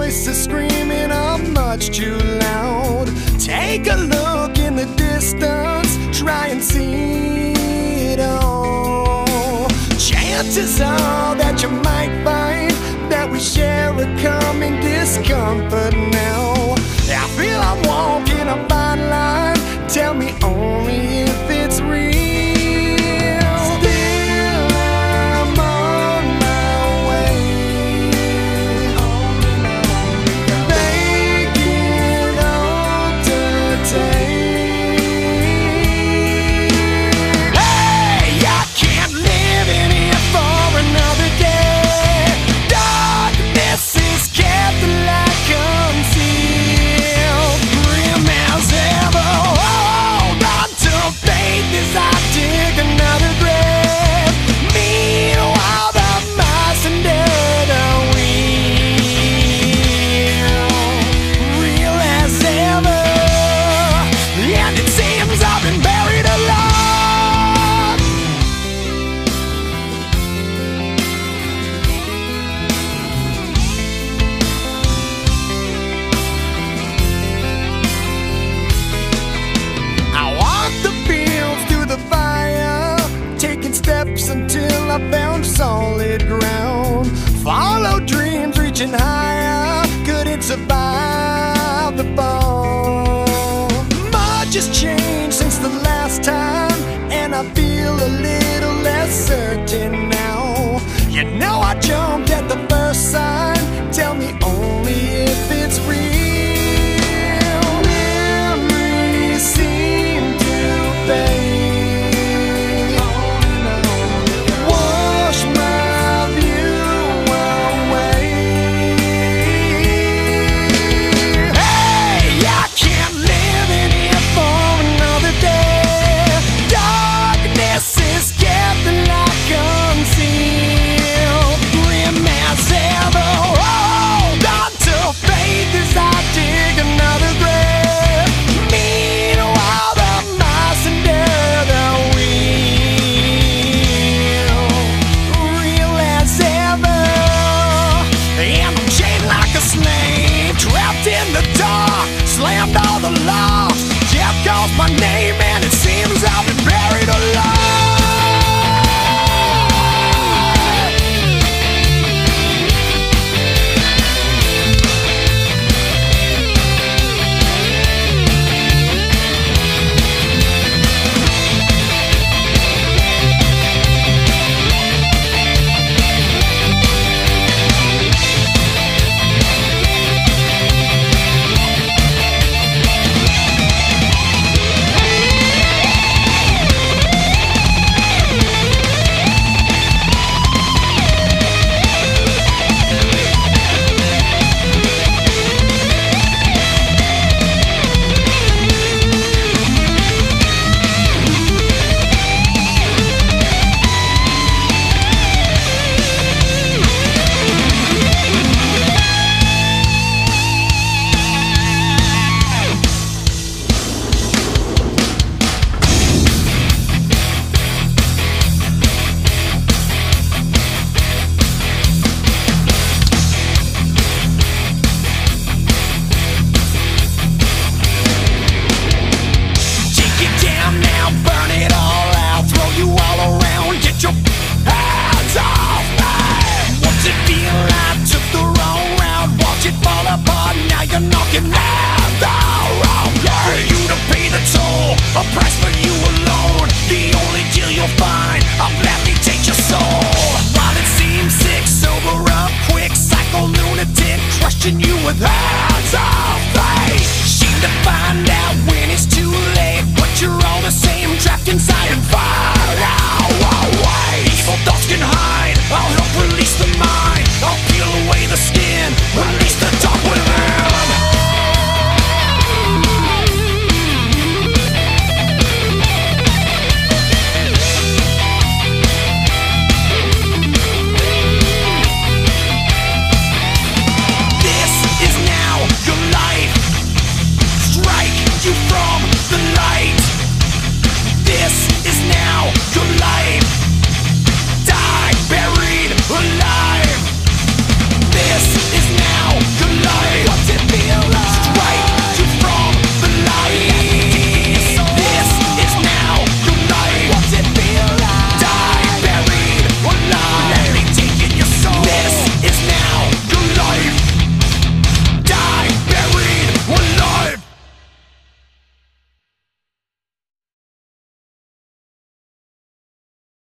voices screaming are much too loud. Take a look in the distance, try and see it all. Chances are that you might find that we share a common discomfort now. I feel I'm walking a fine line, tell me only if it's real. Still I'm on my way, make it entertain. Hey, I can't live in here for another day. Darkness is kept the light concealed, grim as ever. Hold on to faith as I dig another grave. Meanwhile, the mice under the wheel, real as ever. And it seems I've been buried alive. I walked the fields through the fire, taking steps until I found solid ground. Followed dreams reaching higher, couldn't survive the fall. Much has changed since the last time, and I feel a little less certain now. You know I jumped at the first sign, tell me only if it's real. Memories seem to fade, wash my view away. Hey, I can't live in here for another day. Darkness is kept the light concealed, grim as ever. Hold on to faith as I dig another grave. Meanwhile, the mice under the wheel, real as ever. And I'm chained like a slave, trapped in the dark, slammed all the locks. Death calls my name, and it seems I've been buried alive. A price for you alone, the only deal you'll find. I'll gladly take your soul. While it seems sick, sober up quick, psycho lunatic, crushing you with hands of fate. Seem to find out when it's too late, but you're all the same, trapped inside and fired out. Evil thoughts can hide, I'll help release the mind. I'll peel away the skin, release the dark within. You from the light. This is now